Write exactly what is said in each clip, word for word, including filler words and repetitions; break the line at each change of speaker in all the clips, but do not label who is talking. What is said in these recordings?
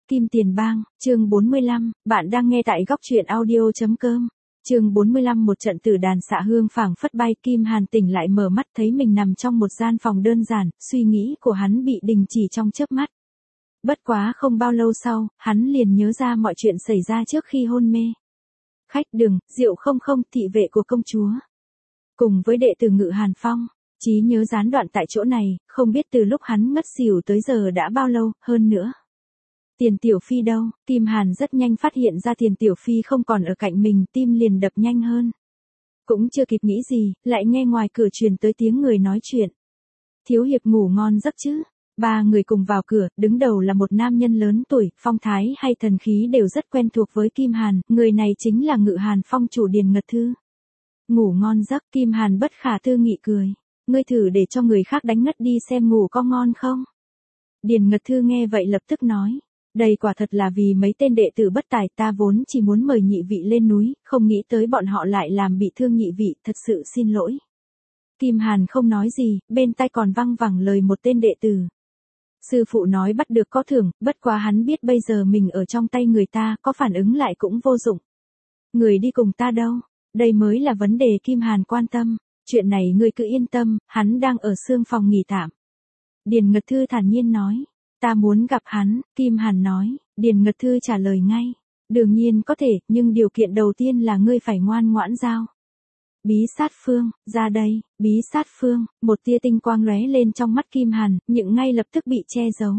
Kim Tiền Bang, chương bốn mươi lăm, bạn đang nghe tại góc truyện audio.com. Chương bốn mươi lăm. Một trận tử đàn xạ hương phảng phất bay, Kim Hàn tỉnh lại mở mắt thấy mình nằm trong một gian phòng đơn giản, suy nghĩ của hắn bị đình chỉ trong chớp mắt. Bất quá không bao lâu sau, hắn liền nhớ ra mọi chuyện xảy ra trước khi hôn mê. Khách đường, Diệu không không, thị vệ của công chúa. Cùng với đệ tử Ngự Hàn Phong, trí nhớ gián đoạn tại chỗ này, không biết từ lúc hắn ngất xỉu tới giờ đã bao lâu, hơn nữa. Tiền Tiểu Phi đâu? Kim Hàn rất nhanh phát hiện ra Tiền Tiểu Phi không còn ở cạnh mình, tim liền đập nhanh hơn. Cũng chưa kịp nghĩ gì, lại nghe ngoài cửa truyền tới tiếng người nói chuyện. Thiếu hiệp ngủ ngon giấc chứ? Ba người cùng vào cửa, đứng đầu là một nam nhân lớn tuổi, phong thái hay thần khí đều rất quen thuộc với Kim Hàn, người này chính là Ngự Hàn Phong chủ Điền Ngật Thư. Ngủ ngon giấc, Kim Hàn bất khả tư nghị cười. Ngươi thử để cho người khác đánh ngất đi xem ngủ có ngon không? Điền Ngật Thư nghe vậy lập tức nói. Đây quả thật là vì mấy tên đệ tử bất tài, ta vốn chỉ muốn mời nhị vị lên núi, không nghĩ tới bọn họ lại làm bị thương nhị vị, thật sự xin lỗi. Kim Hàn không nói gì, bên tai còn văng vẳng lời một tên đệ tử. Sư phụ nói bắt được có thưởng, bất quá hắn biết bây giờ mình ở trong tay người ta, có phản ứng lại cũng vô dụng. Người đi cùng ta đâu? Đây mới là vấn đề Kim Hàn quan tâm. Chuyện này ngươi cứ yên tâm, hắn đang ở xương phòng nghỉ tạm. Điền Ngật Thư thản nhiên nói. Ta muốn gặp hắn, Kim Hàn nói. Điền Ngật Thư trả lời ngay. Đương nhiên có thể, nhưng điều kiện đầu tiên là ngươi phải ngoan ngoãn giao. Bí sát phương, ra đây, bí sát phương, một tia tinh quang lóe lên trong mắt Kim Hàn, nhưng ngay lập tức bị che giấu.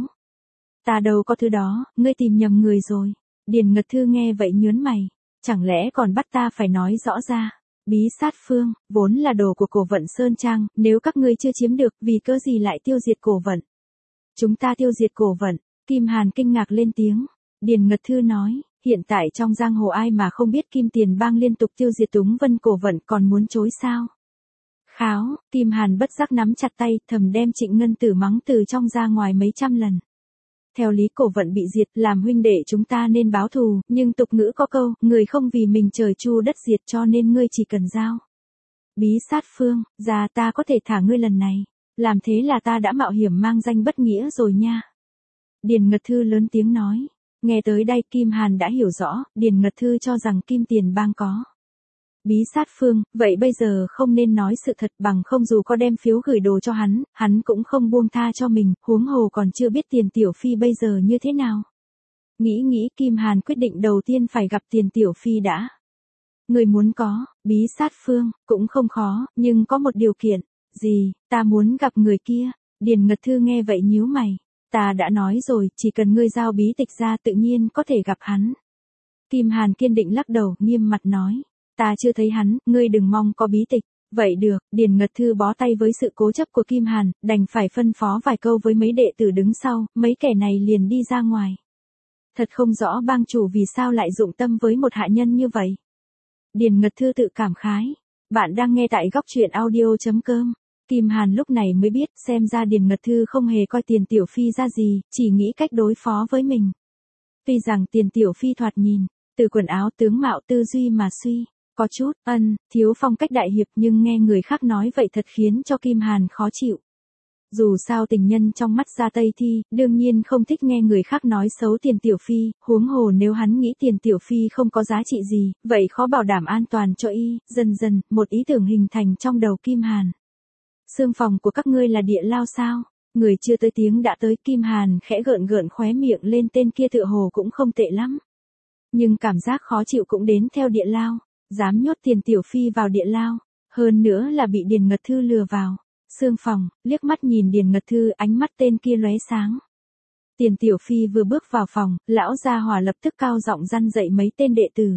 Ta đâu có thứ đó, ngươi tìm nhầm người rồi. Điền Ngật Thư nghe vậy nhớn mày. Chẳng lẽ còn bắt ta phải nói rõ ra. Bí sát phương, vốn là đồ của Cổ Vận Sơn Trang, nếu các ngươi chưa chiếm được, vì cớ gì lại tiêu diệt Cổ Vận? Chúng ta tiêu diệt Cổ Vận. Kim Hàn kinh ngạc lên tiếng. Điền Ngật Thư nói, hiện tại trong giang hồ ai mà không biết Kim Tiền Bang liên tục tiêu diệt Túng Vân Cổ Vận, còn muốn chối sao? Kháo, Kim Hàn bất giác nắm chặt tay, thầm đem Trịnh Ngân Tử mắng từ trong ra ngoài mấy trăm lần. Theo lý Cổ Vận bị diệt, làm huynh đệ chúng ta nên báo thù, nhưng tục ngữ có câu, người không vì mình trời chu đất diệt, cho nên ngươi chỉ cần giao. Bí sát phương, ra ta có thể thả ngươi lần này. Làm thế là ta đã mạo hiểm mang danh bất nghĩa rồi nha. Điền Ngật Thư lớn tiếng nói. Nghe tới đây Kim Hàn đã hiểu rõ, Điền Ngật Thư cho rằng Kim Tiền Bang có bí sát phương, vậy bây giờ không nên nói sự thật, bằng không dù có đem phiếu gửi đồ cho hắn, hắn cũng không buông tha cho mình, huống hồ còn chưa biết Tiền Tiểu Phi bây giờ như thế nào. Nghĩ nghĩ Kim Hàn quyết định đầu tiên phải gặp Tiền Tiểu Phi đã. Người muốn có, bí sát phương, cũng không khó, nhưng có một điều kiện. Gì, ta muốn gặp người kia. Điền Ngật Thư nghe vậy nhíu mày. Ta đã nói rồi, chỉ cần ngươi giao bí tịch ra tự nhiên có thể gặp hắn. Kim Hàn kiên định lắc đầu, nghiêm mặt nói. Ta chưa thấy hắn, ngươi đừng mong có bí tịch. Vậy được, Điền Ngật Thư bó tay với sự cố chấp của Kim Hàn, đành phải phân phó vài câu với mấy đệ tử đứng sau, mấy kẻ này liền đi ra ngoài. Thật không rõ bang chủ vì sao lại dụng tâm với một hạ nhân như vậy. Điền Ngật Thư tự cảm khái. Bạn đang nghe tại góc truyện audio.com. Kim Hàn lúc này mới biết, xem ra Điền Ngật Thư không hề coi Tiền Tiểu Phi ra gì, chỉ nghĩ cách đối phó với mình. Tuy rằng Tiền Tiểu Phi thoạt nhìn, từ quần áo tướng mạo tư duy mà suy, có chút, ân, thiếu phong cách đại hiệp, nhưng nghe người khác nói vậy thật khiến cho Kim Hàn khó chịu. Dù sao tình nhân trong mắt Gia Tây Thi, đương nhiên không thích nghe người khác nói xấu Tiền Tiểu Phi, huống hồ nếu hắn nghĩ Tiền Tiểu Phi không có giá trị gì, vậy khó bảo đảm an toàn cho y, dần dần, một ý tưởng hình thành trong đầu Kim Hàn. Xương phòng của các ngươi là địa lao sao? Người chưa tới tiếng đã tới, Kim Hàn khẽ gợn gợn khóe miệng lên, tên kia tựa hồ cũng không tệ lắm. Nhưng cảm giác khó chịu cũng đến theo địa lao, dám nhốt Tiền Tiểu Phi vào địa lao, hơn nữa là bị Điền Ngật Thư lừa vào. Xương phòng, liếc mắt nhìn Điền Ngật Thư, ánh mắt tên kia lóe sáng. Tiền Tiểu Phi vừa bước vào phòng, lão gia hỏa lập tức cao giọng răn dạy mấy tên đệ tử.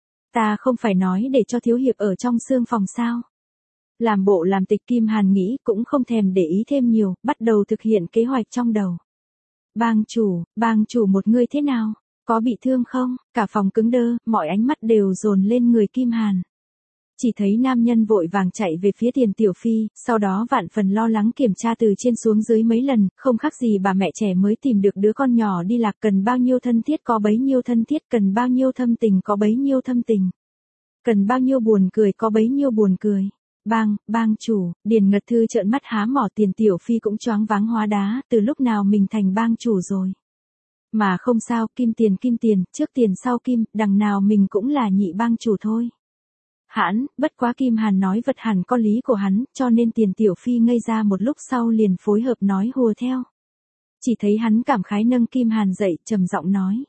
Ta không phải nói để cho thiếu hiệp ở trong xương phòng sao? Làm bộ làm tịch, Kim Hàn nghĩ cũng không thèm để ý thêm nhiều, bắt đầu thực hiện kế hoạch trong đầu. Bang chủ, bang chủ một người thế nào? Có bị thương không? Cả phòng cứng đơ, mọi ánh mắt đều dồn lên người Kim Hàn. Chỉ thấy nam nhân vội vàng chạy về phía Tiền Tiểu Phi, sau đó vạn phần lo lắng kiểm tra từ trên xuống dưới mấy lần, không khác gì bà mẹ trẻ mới tìm được đứa con nhỏ đi lạc, cần bao nhiêu thân thiết có bấy nhiêu thân thiết, cần bao nhiêu thâm tình có bấy nhiêu thâm tình, cần bao nhiêu buồn cười có bấy nhiêu buồn cười. Bang, bang chủ, Điền Ngật Thư trợn mắt há mỏ, Tiền Tiểu Phi cũng choáng váng hóa đá, từ lúc nào mình thành bang chủ rồi. Mà không sao, kim tiền kim tiền, trước tiền sau kim, đằng nào mình cũng là nhị bang chủ thôi. Hãn, bất quá Kim Hàn nói vật hẳn có lý của hắn, cho nên Tiền Tiểu Phi ngây ra một lúc sau liền phối hợp nói hùa theo. Chỉ thấy hắn cảm khái nâng Kim Hàn dậy, trầm giọng nói.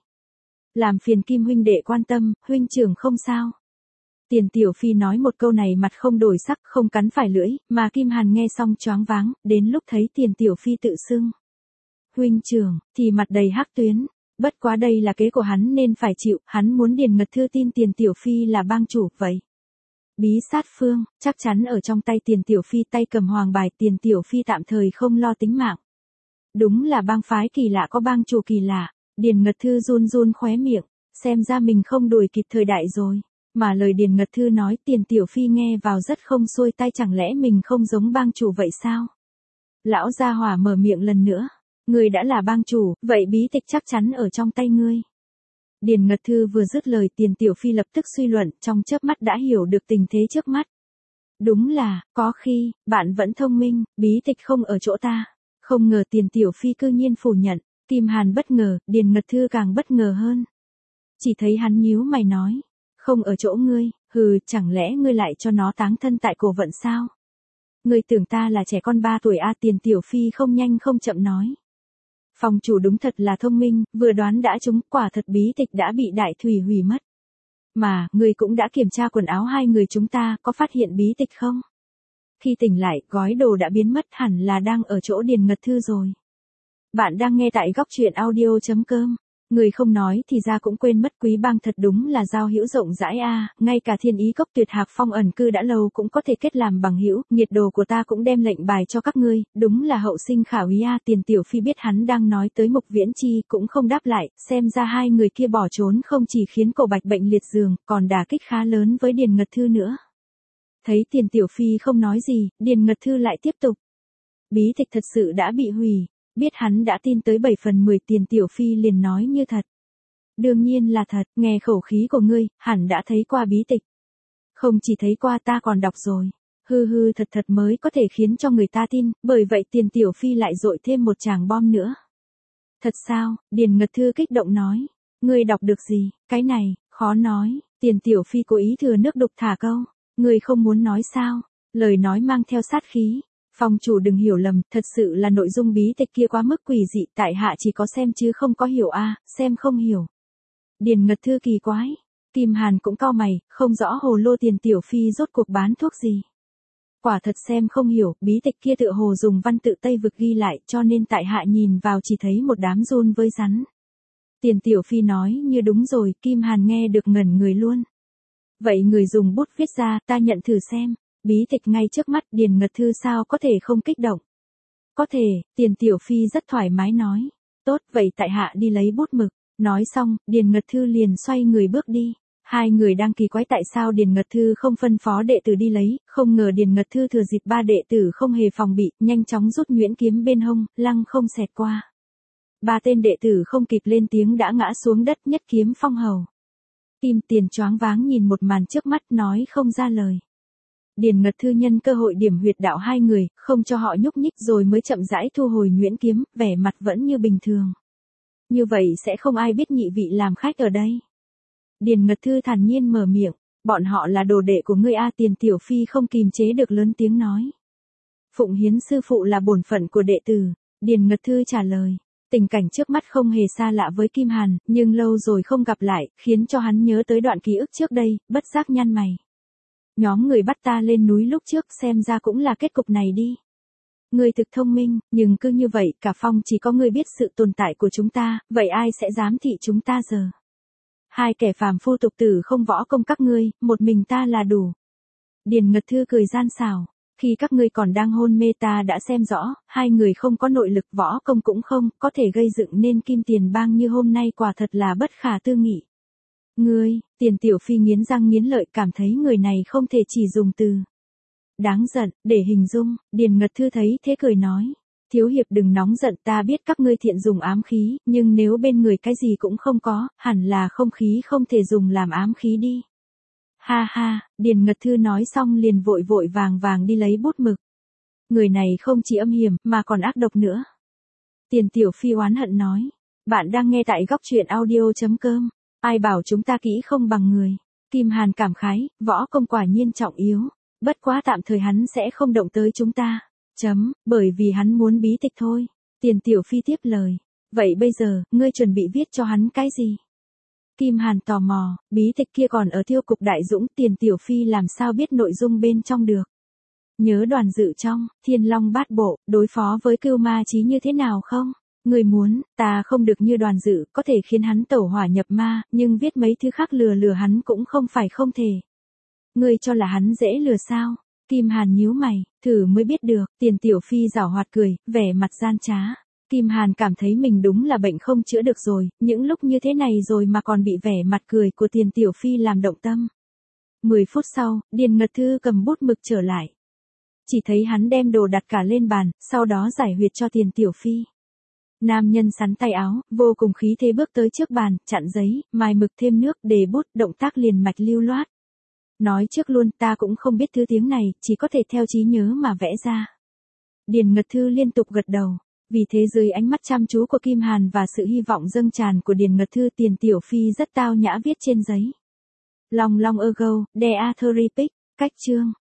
Làm phiền Kim huynh đệ quan tâm, huynh trưởng không sao. Tiền Tiểu Phi nói một câu này mặt không đổi sắc, không cắn phải lưỡi, mà Kim Hàn nghe xong choáng váng, đến lúc thấy Tiền Tiểu Phi tự xưng huynh trưởng, thì mặt đầy hắc tuyến. Bất quá đây là kế của hắn nên phải chịu, hắn muốn Điền Ngật Thư tin Tiền Tiểu Phi là bang chủ, vậy. Bí sát phương, chắc chắn ở trong tay Tiền Tiểu Phi, tay cầm hoàng bài, Tiền Tiểu Phi tạm thời không lo tính mạng. Đúng là bang phái kỳ lạ có bang chủ kỳ lạ, Điền Ngật Thư run run khóe miệng, xem ra mình không đuổi kịp thời đại rồi. Mà lời Điền Ngật Thư nói Tiền Tiểu Phi nghe vào rất không xuôi tai, chẳng lẽ mình không giống bang chủ vậy sao? Lão gia hỏa mở miệng lần nữa, ngươi đã là bang chủ, vậy bí tịch chắc chắn ở trong tay ngươi. Điền Ngật Thư vừa dứt lời Tiền Tiểu Phi lập tức suy luận, trong chớp mắt đã hiểu được tình thế trước mắt. Đúng là, có khi, bạn vẫn thông minh, bí tịch không ở chỗ ta. Không ngờ Tiền Tiểu Phi cư nhiên phủ nhận, Kim Hàn bất ngờ, Điền Ngật Thư càng bất ngờ hơn. Chỉ thấy hắn nhíu mày nói, không ở chỗ ngươi, hừ, chẳng lẽ ngươi lại cho nó táng thân tại cổ vận sao? Ngươi tưởng ta là trẻ con ba tuổi a? Tiền Tiểu Phi không nhanh không chậm nói. Phòng chủ đúng thật là thông minh, vừa đoán đã trúng, quả thật bí tịch đã bị đại thủy hủy mất. Mà, ngươi cũng đã kiểm tra quần áo hai người chúng ta, có phát hiện bí tịch không? Khi tỉnh lại, gói đồ đã biến mất, hẳn là đang ở chỗ Điền Ngật Thư rồi. Bạn đang nghe tại góc truyện audio chấm com. Người không nói thì ra cũng quên mất, Quý Bang thật đúng là giao hữu rộng rãi a, ngay cả Thiên Ý Cốc Tuyệt Hạc Phong ẩn cư đã lâu cũng có thể kết làm bằng hữu, nhiệt đồ của ta cũng đem lệnh bài cho các ngươi, đúng là hậu sinh khả úy a. Tiền Tiểu Phi biết hắn đang nói tới Mục Viễn Chi cũng không đáp lại, xem ra hai người kia bỏ trốn không chỉ khiến Cổ Bạch bệnh liệt giường, còn đả kích khá lớn với Điền Ngật Thư nữa. Thấy Tiền Tiểu Phi không nói gì, Điền Ngật Thư lại tiếp tục. Bí tịch thật sự đã bị hủy. Biết hắn đã tin tới bảy phần mười, Tiền Tiểu Phi liền nói như thật. Đương nhiên là thật, nghe khẩu khí của ngươi, hẳn đã thấy qua bí tịch. Không chỉ thấy qua, ta còn đọc rồi. Hư hư thật thật mới có thể khiến cho người ta tin, bởi vậy Tiền Tiểu Phi lại dội thêm một tràng bom nữa. Thật sao? Điền Ngật Thư kích động nói. Ngươi đọc được gì? Cái này, khó nói. Tiền Tiểu Phi cố ý thừa nước đục thả câu. Ngươi không muốn nói sao? Lời nói mang theo sát khí. Phòng chủ đừng hiểu lầm, thật sự là nội dung bí tịch kia quá mức quỷ dị, tại hạ chỉ có xem chứ không có hiểu a, xem không hiểu. Điền Ngật Thư kỳ quái. Kim Hàn cũng cau mày, không rõ hồ lô Tiền Tiểu Phi rốt cuộc bán thuốc gì. Quả thật xem không hiểu, bí tịch kia tựa hồ dùng văn tự Tây vực ghi lại, cho nên tại hạ nhìn vào chỉ thấy một đám run với rắn. Tiền Tiểu Phi nói như đúng rồi, Kim Hàn nghe được ngẩn người luôn. Vậy người dùng bút viết ra, ta nhận thử xem. Bí tịch ngay trước mắt, Điền Ngật Thư sao có thể không kích động. Có thể, Tiền Tiểu Phi rất thoải mái nói. Tốt, vậy tại hạ đi lấy bút mực. Nói xong, Điền Ngật Thư liền xoay người bước đi. Hai người đang kỳ quái tại sao Điền Ngật Thư không phân phó đệ tử đi lấy, không ngờ Điền Ngật Thư thừa dịp ba đệ tử không hề phòng bị, nhanh chóng rút nhuyễn kiếm bên hông, lăng không xẹt qua. Ba tên đệ tử không kịp lên tiếng đã ngã xuống đất, nhất kiếm phong hầu. Kim Tiền choáng váng nhìn một màn trước mắt, nói không ra lời. Điền Ngật Thư nhân cơ hội điểm huyệt đạo hai người, không cho họ nhúc nhích rồi mới chậm rãi thu hồi nhuyễn kiếm, vẻ mặt vẫn như bình thường. Như vậy sẽ không ai biết nhị vị làm khách ở đây. Điền Ngật Thư thản nhiên mở miệng, bọn họ là đồ đệ của ngươi a. Tiền Tiểu Phi không kìm chế được lớn tiếng nói. Phụng hiến sư phụ là bổn phận của đệ tử, Điền Ngật Thư trả lời. Tình cảnh trước mắt không hề xa lạ với Kim Hàn, nhưng lâu rồi không gặp lại, khiến cho hắn nhớ tới đoạn ký ức trước đây, bất giác nhăn mày. Nhóm người bắt ta lên núi lúc trước xem ra cũng là kết cục này đi. Ngươi thực thông minh, nhưng cứ như vậy, cả phong chỉ có ngươi biết sự tồn tại của chúng ta, vậy ai sẽ dám thị chúng ta giờ? Hai kẻ phàm phu tục tử không võ công các ngươi, một mình ta là đủ. Điền Ngật Thư cười gian xảo, khi các ngươi còn đang hôn mê ta đã xem rõ, hai người không có nội lực võ công cũng không, có thể gây dựng nên Kim Tiền Bang như hôm nay quả thật là bất khả tư nghị. Ngươi, Tiền Tiểu Phi nghiến răng nghiến lợi, cảm thấy người này không thể chỉ dùng từ đáng giận để hình dung. Điền Ngật Thư thấy thế cười nói, thiếu hiệp đừng nóng giận, ta biết các ngươi thiện dùng ám khí, nhưng nếu bên người cái gì cũng không có, hẳn là không khí không thể dùng làm ám khí đi. Ha ha, Điền Ngật Thư nói xong liền vội vội vàng vàng đi lấy bút mực. Người này không chỉ âm hiểm, mà còn ác độc nữa. Tiền Tiểu Phi oán hận nói, Bạn đang nghe tại góc truyện audio.com. Ai bảo chúng ta kỹ không bằng người. Kim Hàn cảm khái, võ công quả nhiên trọng yếu. Bất quá tạm thời hắn sẽ không động tới chúng ta. Chấm, bởi vì hắn muốn bí tịch thôi. Tiền Tiểu Phi tiếp lời. Vậy bây giờ, ngươi chuẩn bị viết cho hắn cái gì? Kim Hàn tò mò, bí tịch kia còn ở Tiêu cục Đại Dũng, Tiền Tiểu Phi làm sao biết nội dung bên trong được. Nhớ đoàn dự trong, Thiên Long bát bộ, đối phó với Cưu Ma Chí như thế nào không? Người muốn, ta không được như đoàn dự, có thể khiến hắn tẩu hỏa nhập ma, nhưng viết mấy thứ khác lừa lừa hắn cũng không phải không thể. Ngươi cho là hắn dễ lừa sao? Kim Hàn nhíu mày, thử mới biết được, Tiền Tiểu Phi giảo hoạt cười, vẻ mặt gian trá. Kim Hàn cảm thấy mình đúng là bệnh không chữa được rồi, những lúc như thế này rồi mà còn bị vẻ mặt cười của Tiền Tiểu Phi làm động tâm. Mười phút sau, Điền Ngật Thư cầm bút mực trở lại. Chỉ thấy hắn đem đồ đặt cả lên bàn, sau đó giải huyệt cho Tiền Tiểu Phi. Nam nhân sắn tay áo, vô cùng khí thế bước tới trước bàn, chặn giấy, mài mực thêm nước, để bút, động tác liền mạch lưu loát. Nói trước luôn, ta cũng không biết thứ tiếng này, chỉ có thể theo trí nhớ mà vẽ ra. Điền Ngật Thư liên tục gật đầu. Vì thế dưới ánh mắt chăm chú của Kim Hàn và sự hy vọng dâng tràn của Điền Ngật Thư, Tiền Tiểu Phi rất tao nhã viết trên giấy. Long long ơ gâu, de a thơ ri pic, cách chương.